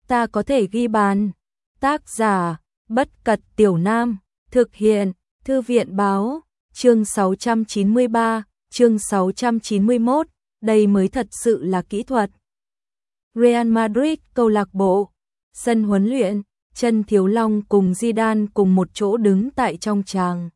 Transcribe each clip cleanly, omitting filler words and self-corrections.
ta có thể ghi bàn. Tác giả, Bất Cật Tiểu Nam, thực hiện, Thư viện Báo, chương 693, chương 691, đây mới thật sự là kỹ thuật. Real Madrid câu lạc bộ, sân huấn luyện, Chân Thiếu Long cùng Zidane cùng một chỗ đứng tại trong tràng.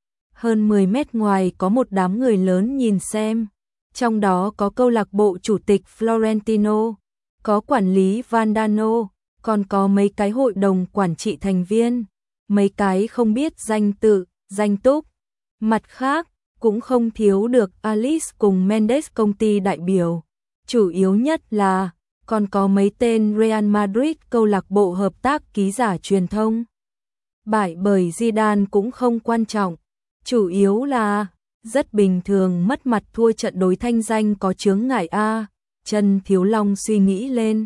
Hơn 10 mét ngoài có một đám người lớn nhìn xem, trong đó có câu lạc bộ chủ tịch Florentino, có quản lý Valdano, còn có mấy cái hội đồng quản trị thành viên, mấy cái không biết danh tự, danh túc. Mặt khác, cũng không thiếu được Alice cùng Mendes công ty đại biểu. Chủ yếu nhất là, còn có mấy tên Real Madrid câu lạc bộ hợp tác ký giả truyền thông. Bại bởi Zidane cũng không quan trọng, chủ yếu là, rất bình thường mất mặt thua trận đối thanh danh có chướng ngại a. Chân Thiếu Long suy nghĩ lên.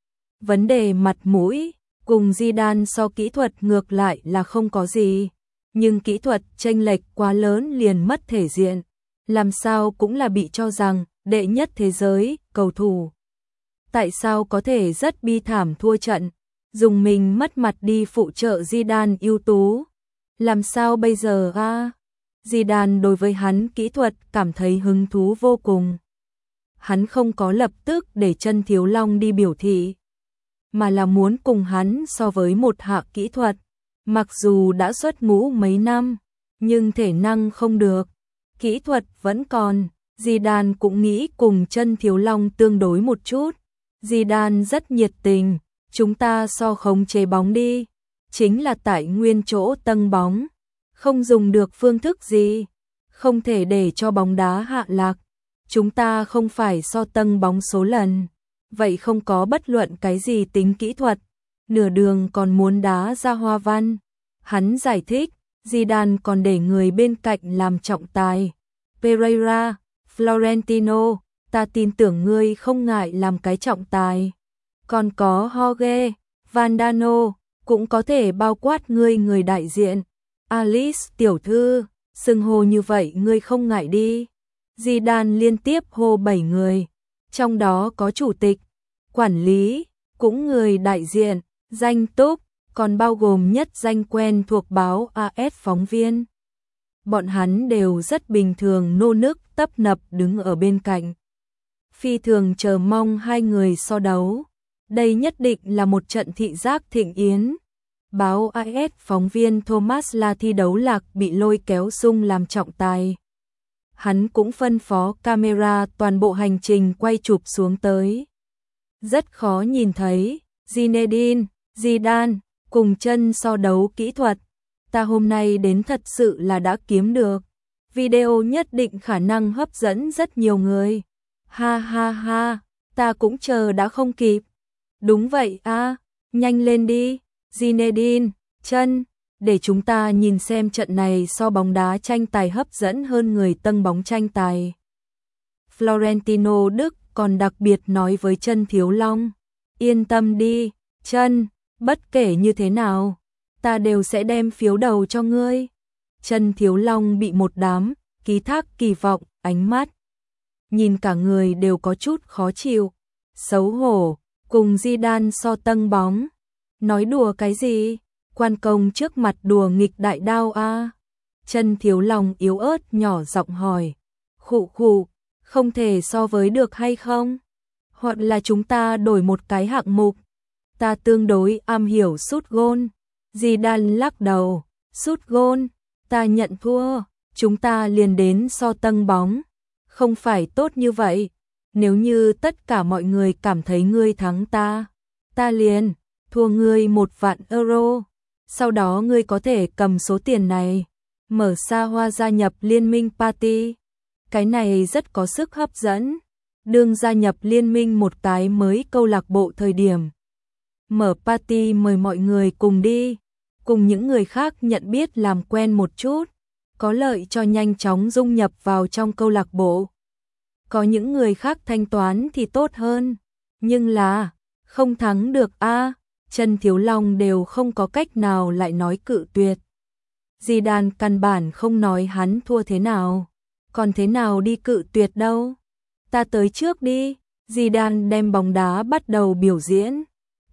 Vấn đề mặt mũi, cùng Zidane so kỹ thuật ngược lại là không có gì, nhưng kỹ thuật chênh lệch quá lớn liền mất thể diện, làm sao cũng là bị cho rằng đệ nhất thế giới, cầu thủ. Tại sao có thể rất bi thảm thua trận, dùng mình mất mặt đi phụ trợ Zidane ưu tú. Làm sao bây giờ a? Zidane đối với hắn kỹ thuật cảm thấy hứng thú vô cùng. Hắn không có lập tức để Chân Thiếu Long đi biểu thị, mà là muốn cùng hắn so với một hạ kỹ thuật. Mặc dù đã xuất ngũ mấy năm, nhưng thể năng không được, kỹ thuật vẫn còn. Zidane cũng nghĩ cùng Chân Thiếu Long tương đối một chút. Zidane rất nhiệt tình, chúng ta so khống chế bóng đi, chính là tại nguyên chỗ tâng bóng, không dùng được phương thức gì, không thể để cho bóng đá hạ lạc. Chúng ta không phải so tâng bóng số lần, vậy không có bất luận cái gì tính kỹ thuật, nửa đường còn muốn đá ra hoa văn. Hắn giải thích, Zidane còn để người bên cạnh làm trọng tài. Pereira, Florentino, ta tin tưởng ngươi không ngại làm cái trọng tài. Còn có Jorge, Valdano, cũng có thể bao quát ngươi người đại diện. Alice tiểu thư, xưng hô như vậy ngươi không ngại đi. Zidane liên tiếp hô 7 người, trong đó có chủ tịch, quản lý, cũng người đại diện, danh túc, còn bao gồm nhất danh quen thuộc báo AS phóng viên. Bọn hắn đều rất bình thường nô nức tấp nập đứng ở bên cạnh. Phi thường chờ mong hai người so đấu. Đây nhất định là một trận thị giác thịnh yến. Báo AS phóng viên Thomas là thi đấu lạc bị lôi kéo sung làm trọng tài. Hắn cũng phân phó camera toàn bộ hành trình quay chụp xuống tới. Rất khó nhìn thấy Zinedine, Zidane cùng Chân so đấu kỹ thuật. Ta hôm nay đến thật sự là đã kiếm được. Video nhất định khả năng hấp dẫn rất nhiều người. Ha ha ha, ta cũng chờ đã không kịp. Đúng vậy a, nhanh lên đi, Zinedine, Chân, để chúng ta nhìn xem trận này so bóng đá tranh tài hấp dẫn hơn người tâng bóng tranh tài. Florentino Đức còn đặc biệt nói với Chân Thiếu Long, yên tâm đi, Chân, bất kể như thế nào, ta đều sẽ đem phiếu đầu cho ngươi. Chân Thiếu Long bị một đám ký thác kỳ vọng, ánh mắt nhìn cả người đều có chút khó chịu, xấu hổ, cùng Zidane so tâng bóng. Nói đùa cái gì? Quan công trước mặt đùa nghịch đại đao a. Chân Thiếu Long yếu ớt nhỏ giọng hỏi. Khụ khụ, không thể so với được hay không? Hoặc là chúng ta đổi một cái hạng mục. Ta tương đối am hiểu sút gôn. Zidane lắc đầu. Sút gôn, ta nhận thua. Chúng ta liền đến so tâng bóng. Không phải tốt như vậy. Nếu như tất cả mọi người cảm thấy ngươi thắng ta liền thua ngươi 1.000.000 euro. Sau đó ngươi có thể cầm số tiền này, mở xa hoa gia nhập liên minh party. Cái này rất có sức hấp dẫn. Đương gia nhập liên minh một cái mới câu lạc bộ thời điểm. Mở party mời mọi người cùng đi, cùng những người khác nhận biết làm quen một chút, có lợi cho nhanh chóng dung nhập vào trong câu lạc bộ. Có những người khác thanh toán thì tốt hơn, nhưng là không thắng được a. Chân Thiếu Long đều không có cách nào lại nói cự tuyệt. Zidane căn bản không nói hắn thua thế nào, còn thế nào đi cự tuyệt đâu. Ta tới trước đi. Zidane đem bóng đá bắt đầu biểu diễn.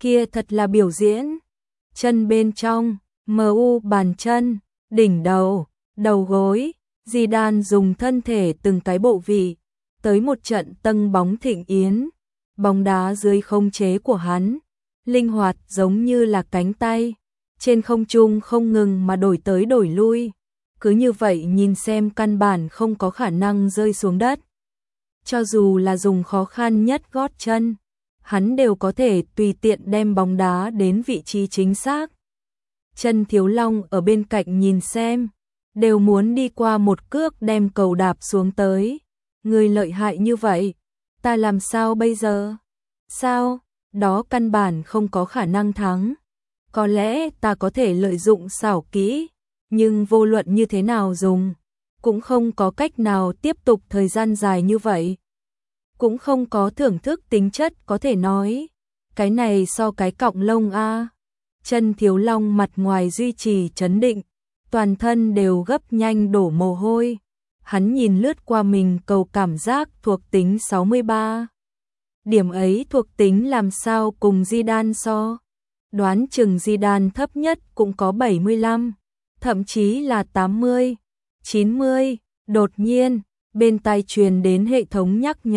Kia thật là biểu diễn. Chân bên trong, MU bàn chân, đỉnh đầu, đầu gối, Zidane dùng thân thể từng cái bộ vị, tới một trận tâng bóng thịnh yến. Bóng đá dưới khống chế của hắn, linh hoạt giống như là cánh tay, trên không trung không ngừng mà đổi tới đổi lui. Cứ như vậy nhìn xem căn bản không có khả năng rơi xuống đất. Cho dù là dùng khó khăn nhất gót chân, hắn đều có thể tùy tiện đem bóng đá đến vị trí chính xác. Chân Thiếu Long ở bên cạnh nhìn xem, đều muốn đi qua một cước đem cầu đạp xuống tới. Người lợi hại như vậy, ta làm sao bây giờ? Sao? Đó căn bản không có khả năng thắng. Có lẽ ta có thể lợi dụng xảo kỹ, nhưng vô luận như thế nào dùng, cũng không có cách nào tiếp tục thời gian dài như vậy. Cũng không có thưởng thức tính chất có thể nói. Cái này so cái cọng lông a. Chân Thiếu Long mặt ngoài duy trì trấn định, toàn thân đều gấp nhanh đổ mồ hôi. Hắn nhìn lướt qua mình cầu cảm giác thuộc tính 63. Điểm ấy thuộc tính làm sao cùng Zidane so? Đoán chừng Zidane thấp nhất cũng có 75, thậm chí là 80, 90. Đột nhiên, bên tai truyền đến hệ thống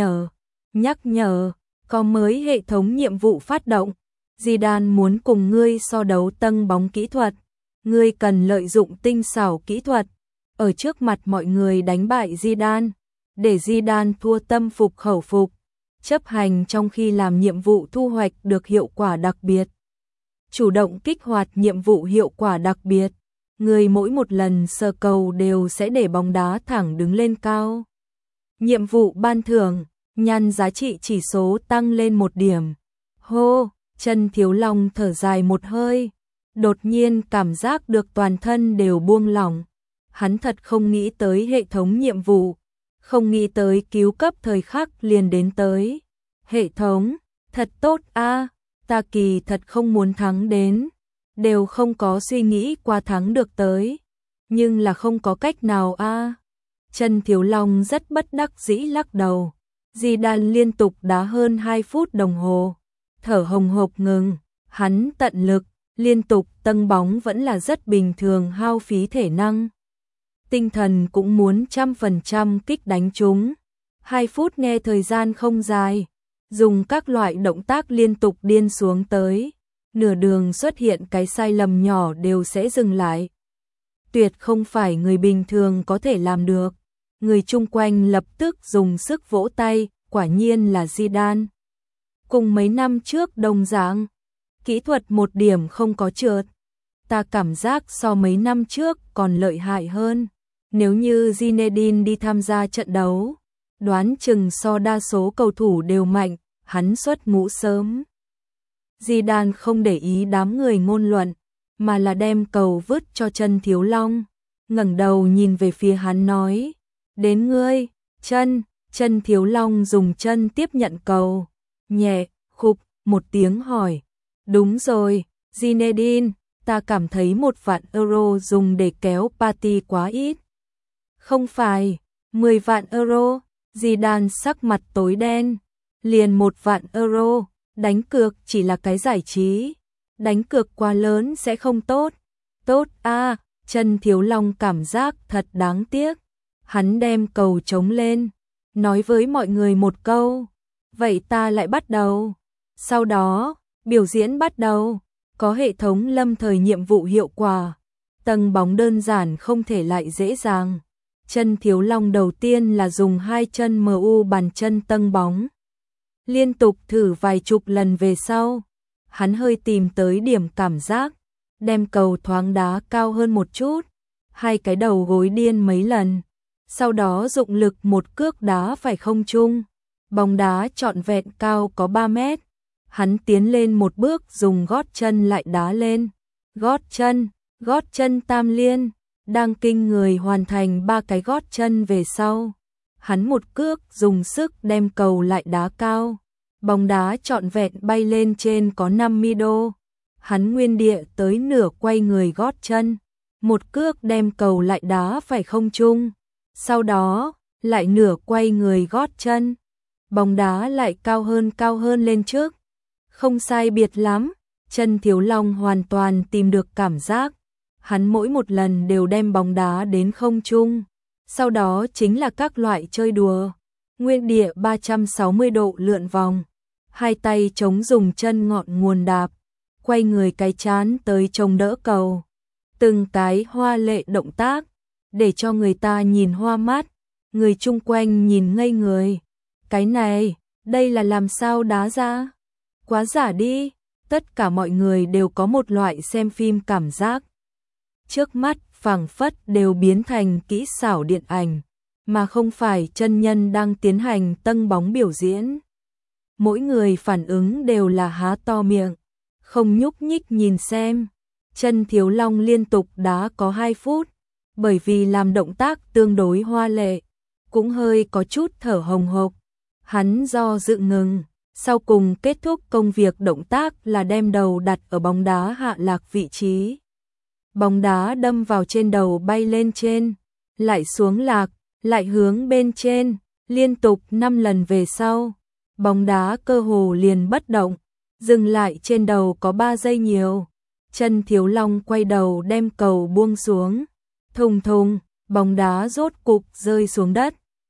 nhắc nhở, có mới hệ thống nhiệm vụ phát động. Zidane muốn cùng ngươi so đấu tâng bóng kỹ thuật, ngươi cần lợi dụng tinh xảo kỹ thuật, ở trước mặt mọi người đánh bại Zidane, để Zidane thua tâm phục khẩu phục, chấp hành trong khi làm nhiệm vụ thu hoạch được hiệu quả đặc biệt. Chủ động kích hoạt nhiệm vụ hiệu quả đặc biệt, người mỗi một lần sờ cầu đều sẽ để bóng đá thẳng đứng lên cao. Nhiệm vụ ban thưởng, nhăn giá trị chỉ số tăng lên 1 điểm. Hô, Chân Thiếu Long thở dài một hơi, đột nhiên cảm giác được toàn thân đều buông lỏng. Hắn thật không nghĩ tới hệ thống nhiệm vụ, không nghĩ tới cứu cấp thời khắc liền đến tới. Hệ thống, thật tốt a, ta kỳ thật không muốn thắng đến, đều không có suy nghĩ qua thắng được tới, nhưng là không có cách nào a. Chân Thiếu Long rất bất đắc dĩ lắc đầu. Zidane liên tục đá hơn 2 phút đồng hồ, thở hồng hộc ngừng, hắn tận lực, liên tục tâng bóng vẫn là rất bình thường hao phí thể năng. Tinh thần cũng muốn 100% kích đánh chúng. 2 phút nghe thời gian không dài, dùng các loại động tác liên tục điên xuống tới, nửa đường xuất hiện cái sai lầm nhỏ đều sẽ dừng lại. Tuyệt không phải người bình thường có thể làm được. Người chung quanh lập tức dùng sức vỗ tay, quả nhiên là Zidane. Cùng mấy năm trước đồng dạng, kỹ thuật 1 điểm không có trượt. Ta cảm giác so mấy năm trước còn lợi hại hơn. Nếu như Zinedine đi tham gia trận đấu, đoán chừng so đa số cầu thủ đều mạnh, hắn xuất ngũ sớm. Zidane không để ý đám người ngôn luận, mà là đem cầu vứt cho Chân Thiếu Long, ngẩng đầu nhìn về phía hắn nói, đến ngươi. Chân Thiếu Long dùng chân tiếp nhận cầu, nhẹ, khục, một tiếng hỏi, đúng rồi, Zinedine, ta cảm thấy 1.000.000 euro dùng để kéo party quá ít. Không phải, 10.000.000 euro, Zidane sắc mặt tối đen, liền 1.000.000 euro, đánh cược chỉ là cái giải trí, đánh cược quá lớn sẽ không tốt. Tốt a, Chân Thiếu Long cảm giác thật đáng tiếc. Hắn đem cầu trống lên, nói với mọi người một câu, vậy ta lại bắt đầu. Sau đó, biểu diễn bắt đầu, có hệ thống lâm thời nhiệm vụ hiệu quả. Tâng bóng đơn giản không thể lại dễ dàng. Chân Thiếu Long đầu tiên là dùng 2 chân MU bàn chân tâng bóng. Liên tục thử vài chục lần về sau, hắn hơi tìm tới điểm cảm giác, đem cầu thoáng đá cao hơn một chút, 2 cái đầu gối điên mấy lần. Sau đó dụng lực một cước đá phải không trung, bóng đá trọn vẹn cao có 3 mét. Hắn tiến lên một bước dùng gót chân lại đá lên. Gót chân tam liên, đang kinh người hoàn thành 3 cái gót chân về sau. Hắn một cước dùng sức đem cầu lại đá cao. Bóng đá trọn vẹn bay lên trên có 50 đô. Hắn nguyên địa tới nửa quay người gót chân, một cước đem cầu lại đá phải không trung. Sau đó, lại nửa quay người gót chân, bóng đá lại cao hơn lên trước. Không sai biệt lắm, Chân Thiếu Long hoàn toàn tìm được cảm giác. Hắn mỗi một lần đều đem bóng đá đến không trung. Sau đó chính là các loại chơi đùa. Nguyên địa 360 độ lượn vòng. Hai tay chống dùng chân ngọn nguồn đạp. Quay người cái chán tới chống đỡ cầu. Từng cái hoa lệ động tác. Để cho người ta nhìn hoa mắt. Người chung quanh nhìn ngây người. Cái này, đây là làm sao đá ra? Quá giả đi. Tất cả mọi người đều có một loại xem phim cảm giác. Trước mắt phảng phất đều biến thành kỹ xảo điện ảnh, mà không phải chân nhân đang tiến hành tâng bóng biểu diễn. Mỗi người phản ứng đều là há to miệng, không nhúc nhích nhìn xem. Chân Thiếu Long liên tục đá có 2 phút, bởi vì làm động tác tương đối hoa lệ, cũng hơi có chút thở hồng hộc. Hắn do dự ngừng, sau cùng kết thúc công việc động tác là đem đầu đặt ở bóng đá hạ lạc vị trí. Bóng đá đâm vào trên đầu bay lên trên, lại xuống lạc, lại hướng bên trên, liên tục 5 lần về sau. Bóng đá cơ hồ liền bất động, dừng lại trên đầu có 3 giây nhiều. Chân Thiếu Long quay đầu đem cầu buông xuống. Thùng thùng, bóng đá rốt cục rơi xuống đất.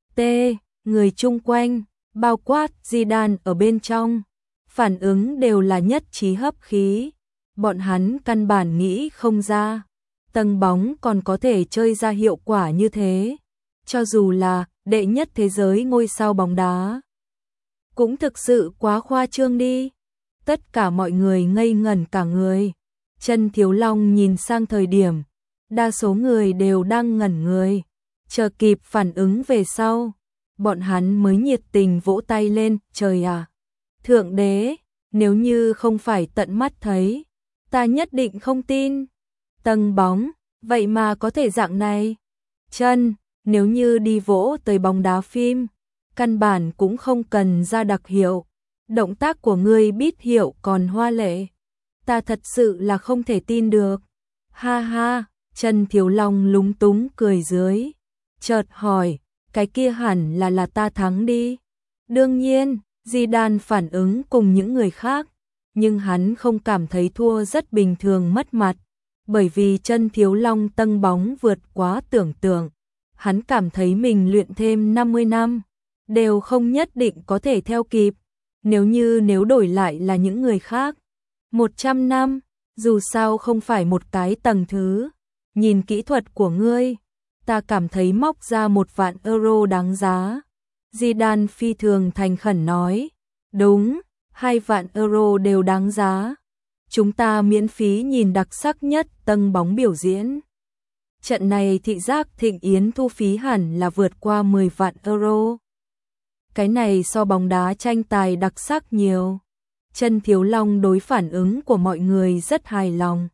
Người chung quanh, bao quát Zidane ở bên trong, phản ứng đều là nhất trí hấp khí. Bọn hắn căn bản nghĩ không ra, tầng bóng còn có thể chơi ra hiệu quả như thế. Cho dù là đệ nhất thế giới ngôi sao bóng đá, cũng thực sự quá khoa trương đi. Tất cả mọi người ngây ngẩn cả người. Chân Thiếu Long nhìn sang thời điểm, đa số người đều đang ngẩn người, chờ kịp phản ứng về sau, bọn hắn mới nhiệt tình vỗ tay lên. Trời à, Thượng Đế, nếu như không phải tận mắt thấy, ta nhất định không tin. Tầng bóng, vậy mà có thể dạng này. Chân, nếu như đi vỗ tới bóng đá phim, căn bản cũng không cần ra đặc hiệu. Động tác của ngươi biết hiệu còn hoa lệ. Ta thật sự là không thể tin được. Ha ha, Chân Thiếu Long lúng túng cười dưới. Chợt hỏi, cái kia hẳn là ta thắng đi. Đương nhiên, Zidane phản ứng cùng những người khác, nhưng hắn không cảm thấy thua, rất bình thường mất mặt, bởi vì Chân Thiếu Long tâng bóng vượt quá tưởng tượng. Hắn cảm thấy mình luyện thêm 50 năm, đều không nhất định có thể theo kịp. Nếu đổi lại là những người khác, 100 năm, dù sao không phải một cái tầng thứ. Nhìn kỹ thuật của ngươi, ta cảm thấy móc ra 1.000.000 euro đáng giá. Zidane phi thường thành khẩn nói. Đúng, 2.000.000 euro đều đáng giá. Chúng ta miễn phí nhìn đặc sắc nhất tầng bóng biểu diễn. Trận này thị giác Thịnh Yến thu phí hẳn là vượt qua 10.000.000 euro. Cái này so bóng đá tranh tài đặc sắc nhiều. Chân Thiếu Long đối phản ứng của mọi người rất hài lòng.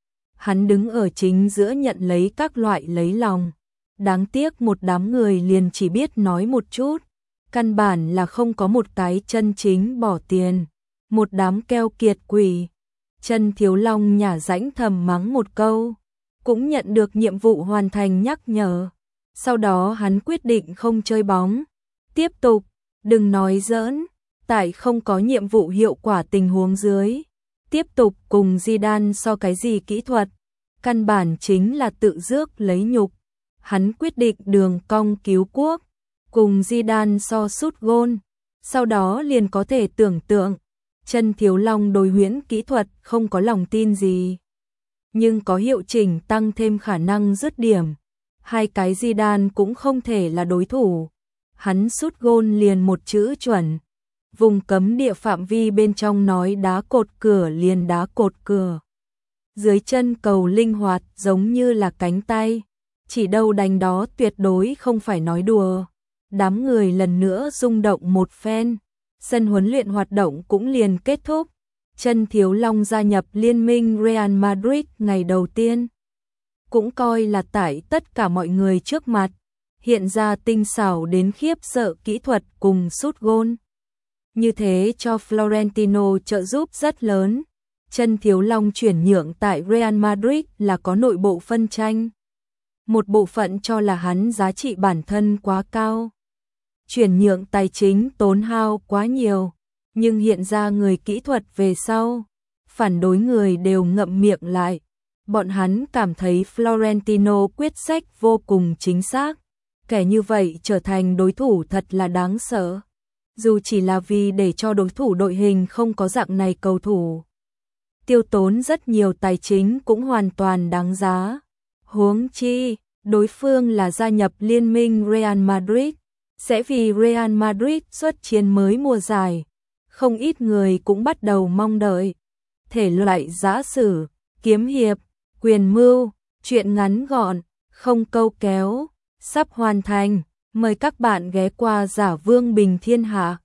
Hắn đứng ở chính giữa nhận lấy các loại lấy lòng. Đáng tiếc một đám người liền chỉ biết nói một chút, căn bản là không có một cái chân chính bỏ tiền. Một đám keo kiệt quỷ. Chân Thiếu Long nhả rãnh thầm mắng một câu, cũng nhận được nhiệm vụ hoàn thành nhắc nhở. Sau đó hắn quyết định không chơi bóng. Tiếp tục, đừng nói giỡn, tại không có nhiệm vụ hiệu quả tình huống dưới. Tiếp tục cùng Zidane so cái gì kỹ thuật, căn bản chính là tự rước lấy nhục. Hắn quyết định đường cong cứu quốc, cùng Zidane so sút gôn. Sau đó liền có thể tưởng tượng, Chân Thiếu Long đối huyễn kỹ thuật không có lòng tin gì, nhưng có hiệu chỉnh tăng thêm khả năng dứt điểm. Hai cái Zidane cũng không thể là đối thủ. Hắn sút gôn liền một chữ chuẩn. Vùng cấm địa phạm vi bên trong nói đá cột cửa liền đá cột cửa. Dưới chân cầu linh hoạt giống như là cánh tay, chỉ đâu đánh đó, tuyệt đối không phải nói đùa. Đám người lần nữa rung động một phen. Sân huấn luyện hoạt động cũng liền kết thúc. Chân Thiếu Long gia nhập liên minh Real Madrid ngày đầu tiên, cũng coi là tại tất cả mọi người trước mặt hiện ra tinh xảo đến khiếp sợ kỹ thuật cùng sút gôn. Như thế cho Florentino trợ giúp rất lớn. Chân Thiếu Long chuyển nhượng tại Real Madrid là có nội bộ phân tranh. Một bộ phận cho là hắn giá trị bản thân quá cao, chuyển nhượng tài chính tốn hao quá nhiều, nhưng hiện ra người kỹ thuật về sau, phản đối người đều ngậm miệng lại. Bọn hắn cảm thấy Florentino quyết sách vô cùng chính xác. Kẻ như vậy trở thành đối thủ thật là đáng sợ. Dù chỉ là vì để cho đối thủ đội hình không có dạng này cầu thủ. Tiêu tốn rất nhiều tài chính cũng hoàn toàn đáng giá. Huống chi, đối phương là gia nhập liên minh Real Madrid, sẽ vì Real Madrid xuất chiến mới mùa giải. Không ít người cũng bắt đầu mong đợi. Thể loại giã sử, kiếm hiệp, quyền mưu, truyện ngắn gọn, không câu kéo, sắp hoàn thành. Mời các bạn ghé qua Giả Vương Bình Thiên Hạ.